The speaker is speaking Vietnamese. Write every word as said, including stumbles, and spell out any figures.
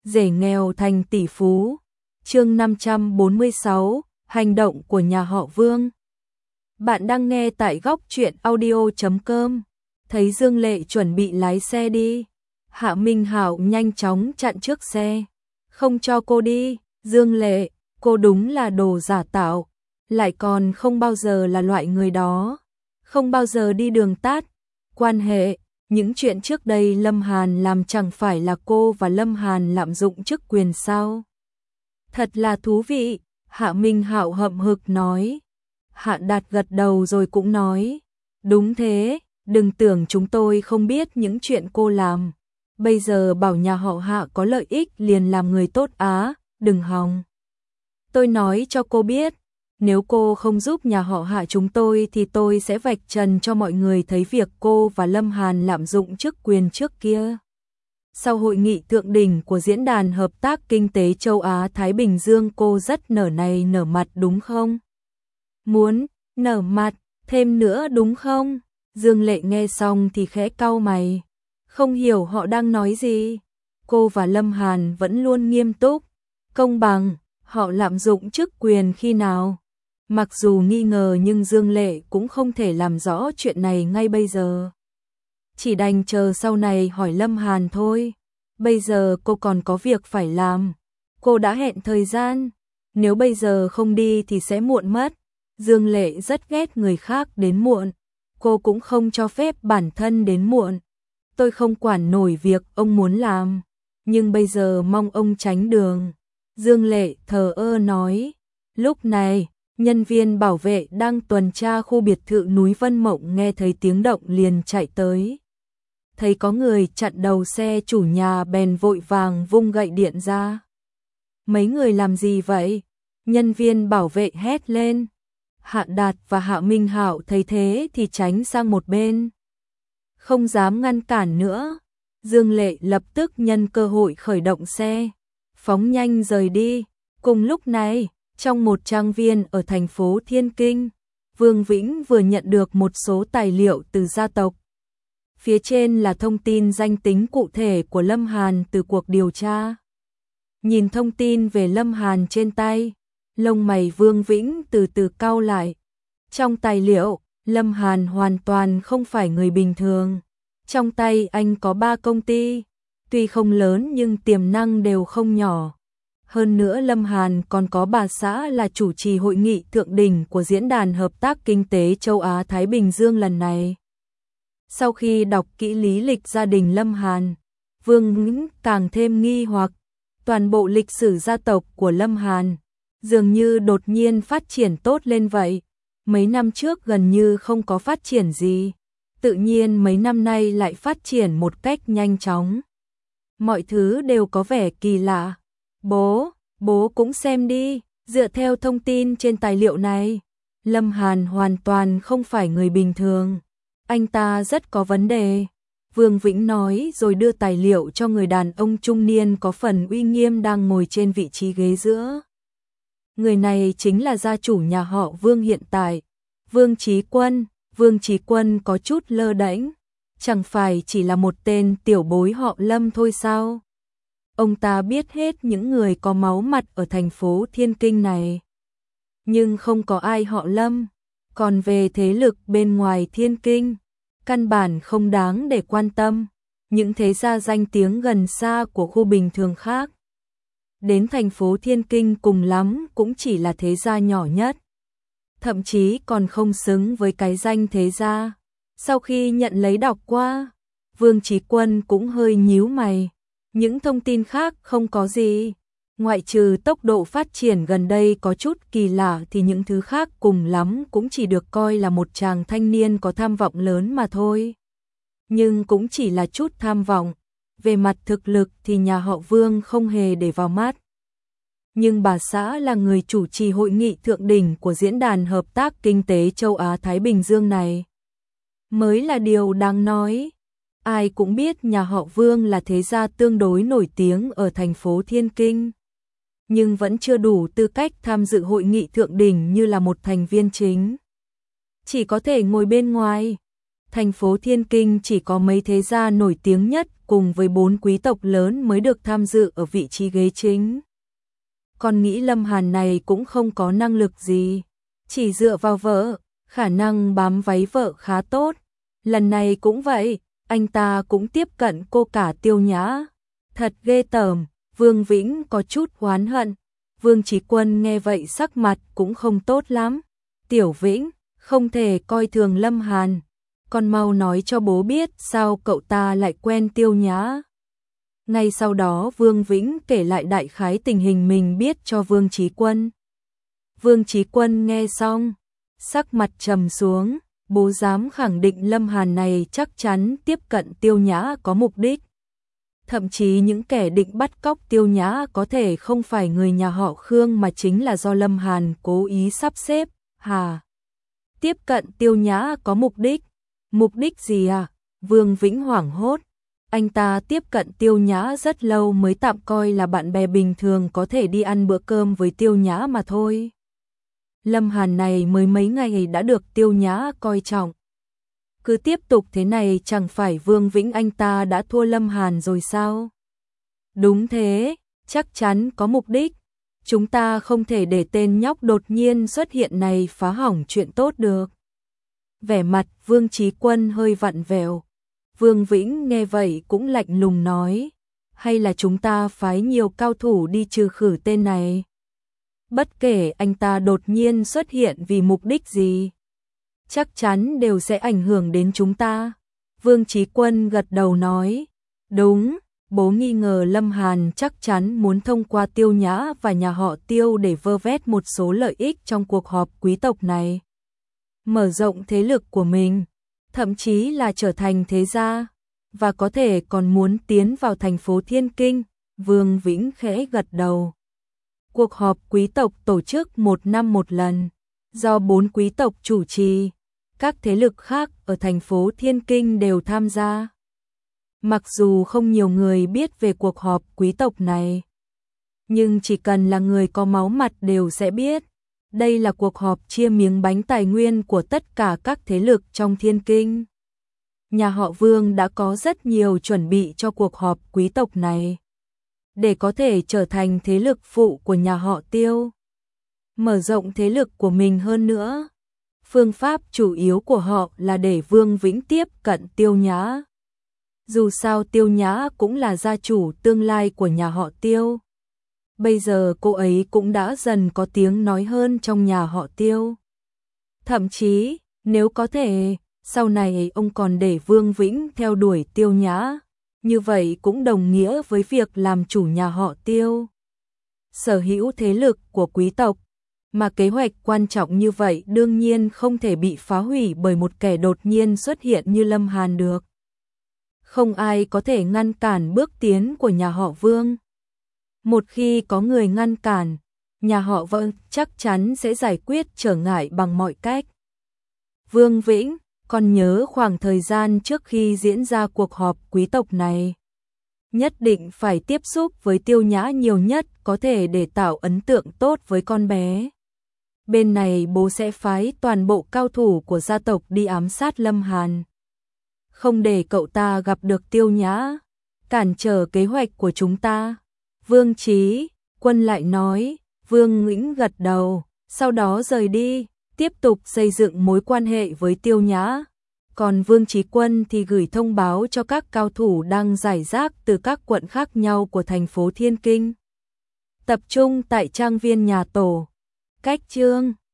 rể nghèo thành tỷ phú. Chương năm trăm bốn mươi sáu, hành động của nhà họ Vương. Bạn đang nghe tại góc truyện audio chấm com. Thấy Dương Lệ chuẩn bị lái xe đi, Hạ Minh Hạo nhanh chóng chặn trước xe. Không cho cô đi, Dương Lệ, cô đúng là đồ giả tạo, lại còn không bao giờ là loại người đó, không bao giờ đi đường tắt. Quan hệ, những chuyện trước đây Lâm Hàn làm chẳng phải là cô và Lâm Hàn lạm dụng chức quyền sao? Thật là thú vị, Hạ Minh Hạo hậm hực nói. Hạ Đạt gật đầu rồi cũng nói, đúng thế, đừng tưởng chúng tôi không biết những chuyện cô làm. Bây giờ bảo nhà họ Hạ có lợi ích liền làm người tốt á, đừng hòng. Tôi nói cho cô biết, nếu cô không giúp nhà họ Hạ chúng tôi thì tôi sẽ vạch trần cho mọi người thấy việc cô và Lâm Hàn lạm dụng chức quyền trước kia. Sau hội nghị thượng đỉnh của Diễn đàn Hợp tác Kinh tế Châu Á-Thái Bình Dương cô rất nở này nở mặt đúng không? Muốn nở mặt thêm nữa đúng không? Dương Lệ nghe xong thì khẽ cau mày, không hiểu họ đang nói gì. Cô và Lâm Hàn vẫn luôn nghiêm túc, công bằng, họ lạm dụng chức quyền khi nào? Mặc dù nghi ngờ nhưng Dương Lệ cũng không thể làm rõ chuyện này ngay bây giờ. Chỉ đành chờ sau này hỏi Lâm Hàn thôi. Bây giờ cô còn có việc phải làm. Cô đã hẹn thời gian, nếu bây giờ không đi thì sẽ muộn mất. Dương Lệ rất ghét người khác đến muộn, cô cũng không cho phép bản thân đến muộn. Tôi không quản nổi việc ông muốn làm, nhưng bây giờ mong ông tránh đường. Dương Lệ thờ ơ nói. Lúc này, nhân viên bảo vệ đang tuần tra khu biệt thự núi Vân Mộng nghe thấy tiếng động liền chạy tới. Thấy có người chặn đầu xe chủ nhà bèn vội vàng vung gậy điện ra. Mấy người làm gì vậy? Nhân viên bảo vệ hét lên. Hạ Đạt và Hạ Minh Hạo thấy thế thì tránh sang một bên, không dám ngăn cản nữa. Dương Lệ lập tức nhân cơ hội khởi động xe, phóng nhanh rời đi. Cùng lúc này, trong một trang viên ở thành phố Thiên Kinh, Vương Vĩnh vừa nhận được một số tài liệu từ gia tộc. Phía trên là thông tin danh tính cụ thể của Lâm Hàn từ cuộc điều tra. Nhìn thông tin về Lâm Hàn trên tay, lông mày Vương Vĩnh từ từ cau lại. Trong tài liệu, Lâm Hàn hoàn toàn không phải người bình thường. Trong tay anh có ba công ty, tuy không lớn nhưng tiềm năng đều không nhỏ. Hơn nữa Lâm Hàn còn có bà xã là chủ trì hội nghị thượng đỉnh của Diễn đàn Hợp tác Kinh tế Châu Á-Thái Bình Dương lần này. Sau khi đọc kỹ lý lịch gia đình Lâm Hàn, Vương Vĩnh càng thêm nghi hoặc. Toàn bộ lịch sử gia tộc của Lâm Hàn dường như đột nhiên phát triển tốt lên vậy. Mấy năm trước gần như không có phát triển gì, tự nhiên mấy năm nay lại phát triển một cách nhanh chóng. Mọi thứ đều có vẻ kỳ lạ. Bố, bố cũng xem đi, dựa theo thông tin trên tài liệu này, Lâm Hàn hoàn toàn không phải người bình thường. Anh ta rất có vấn đề. Vương Vĩnh nói rồi đưa tài liệu cho người đàn ông trung niên có phần uy nghiêm đang ngồi trên vị trí ghế giữa. Người này chính là gia chủ nhà họ Vương hiện tại, Vương Chí Quân. Vương Chí Quân có chút lơ đễnh, chẳng phải chỉ là một tên tiểu bối họ Lâm thôi sao? Ông ta biết hết những người có máu mặt ở thành phố Thiên Kinh này, nhưng không có ai họ Lâm. Còn về thế lực bên ngoài Thiên Kinh, căn bản không đáng để quan tâm. Những thế gia danh tiếng gần xa của khu bình thường khác, đến thành phố Thiên Kinh cùng lắm cũng chỉ là thế gia nhỏ nhất, thậm chí còn không xứng với cái danh thế gia. Sau khi nhận lấy đọc qua, Vương Chí Quân cũng hơi nhíu mày. Những thông tin khác không có gì, ngoại trừ tốc độ phát triển gần đây có chút kỳ lạ thì những thứ khác cùng lắm cũng chỉ được coi là một chàng thanh niên có tham vọng lớn mà thôi. Nhưng cũng chỉ là chút tham vọng, về mặt thực lực thì nhà họ Vương không hề để vào mắt. Nhưng bà xã là người chủ trì hội nghị thượng đỉnh của Diễn đàn Hợp tác Kinh tế Châu Á-Thái Bình Dương này mới là điều đáng nói. Ai cũng biết nhà họ Vương là thế gia tương đối nổi tiếng ở thành phố Thiên Kinh, nhưng vẫn chưa đủ tư cách tham dự hội nghị thượng đỉnh như là một thành viên chính. Chỉ có thể ngồi bên ngoài. Thành phố Thiên Kinh chỉ có mấy thế gia nổi tiếng nhất cùng với bốn quý tộc lớn mới được tham dự ở vị trí ghế chính. Con nghĩ Lâm Hàn này cũng không có năng lực gì, chỉ dựa vào vợ, khả năng bám váy vợ khá tốt. Lần này cũng vậy, anh ta cũng tiếp cận cô cả Tiêu Nhã. Thật ghê tởm, Vương Vĩnh có chút oán hận. Vương Chí Quân nghe vậy sắc mặt cũng không tốt lắm. Tiểu Vĩnh, không thể coi thường Lâm Hàn. Con mau nói cho bố biết sao cậu ta lại quen Tiêu Nhã. Ngay sau đó Vương Vĩnh kể lại đại khái tình hình mình biết cho Vương Chí Quân. Vương Chí Quân nghe xong, sắc mặt trầm xuống, bố dám khẳng định Lâm Hàn này chắc chắn tiếp cận Tiêu Nhã có mục đích. Thậm chí những kẻ định bắt cóc Tiêu Nhã có thể không phải người nhà họ Khương mà chính là do Lâm Hàn cố ý sắp xếp. Hà, tiếp cận Tiêu Nhã có mục đích. Mục đích gì à? Vương Vĩnh hoảng hốt. Anh ta tiếp cận Tiêu Nhã rất lâu mới tạm coi là bạn bè bình thường có thể đi ăn bữa cơm với Tiêu Nhã mà thôi. Lâm Hàn này mới mấy ngày đã được Tiêu Nhã coi trọng. Cứ tiếp tục thế này chẳng phải Vương Vĩnh anh ta đã thua Lâm Hàn rồi sao? Đúng thế, chắc chắn có mục đích. Chúng ta không thể để tên nhóc đột nhiên xuất hiện này phá hỏng chuyện tốt được. Vẻ mặt Vương Chí Quân hơi vặn vẹo. Vương Vĩnh nghe vậy cũng lạnh lùng nói, hay là chúng ta phái nhiều cao thủ đi trừ khử tên này. Bất kể anh ta đột nhiên xuất hiện vì mục đích gì, chắc chắn đều sẽ ảnh hưởng đến chúng ta. Vương Chí Quân gật đầu nói, đúng, bố nghi ngờ Lâm Hàn chắc chắn muốn thông qua Tiêu Nhã và nhà họ Tiêu để vơ vét một số lợi ích trong cuộc họp quý tộc này. Mở rộng thế lực của mình, thậm chí là trở thành thế gia, và có thể còn muốn tiến vào thành phố Thiên Kinh. Vương Vĩnh khẽ gật đầu. Cuộc họp quý tộc tổ chức một năm một lần, do bốn quý tộc chủ trì, các thế lực khác ở thành phố Thiên Kinh đều tham gia. Mặc dù không nhiều người biết về cuộc họp quý tộc này, nhưng chỉ cần là người có máu mặt đều sẽ biết. Đây là cuộc họp chia miếng bánh tài nguyên của tất cả các thế lực trong Thiên Kinh. Nhà họ Vương đã có rất nhiều chuẩn bị cho cuộc họp quý tộc này, để có thể trở thành thế lực phụ của nhà họ Tiêu, mở rộng thế lực của mình hơn nữa. Phương pháp chủ yếu của họ là để Vương Vĩnh tiếp cận Tiêu Nhã. Dù sao Tiêu Nhã cũng là gia chủ tương lai của nhà họ Tiêu. Bây giờ cô ấy cũng đã dần có tiếng nói hơn trong nhà họ Tiêu. Thậm chí, nếu có thể, sau này ông còn để Vương Vĩnh theo đuổi Tiêu Nhã. Như vậy cũng đồng nghĩa với việc làm chủ nhà họ Tiêu, sở hữu thế lực của quý tộc. Mà kế hoạch quan trọng như vậy đương nhiên không thể bị phá hủy bởi một kẻ đột nhiên xuất hiện như Lâm Hàn được. Không ai có thể ngăn cản bước tiến của nhà họ Vương. Một khi có người ngăn cản, nhà họ Vương chắc chắn sẽ giải quyết trở ngại bằng mọi cách. Vương Vĩnh, còn nhớ khoảng thời gian trước khi diễn ra cuộc họp quý tộc này, nhất định phải tiếp xúc với Tiêu Nhã nhiều nhất có thể để tạo ấn tượng tốt với con bé. Bên này bố sẽ phái toàn bộ cao thủ của gia tộc đi ám sát Lâm Hàn, không để cậu ta gặp được Tiêu Nhã, cản trở kế hoạch của chúng ta. Vương Chí Quân lại nói. Vương Vĩnh gật đầu, sau đó rời đi, tiếp tục xây dựng mối quan hệ với Tiêu Nhã. Còn Vương Chí Quân thì gửi thông báo cho các cao thủ đang rải rác từ các quận khác nhau của thành phố Thiên Kinh, tập trung tại trang viên nhà tổ. Cách chương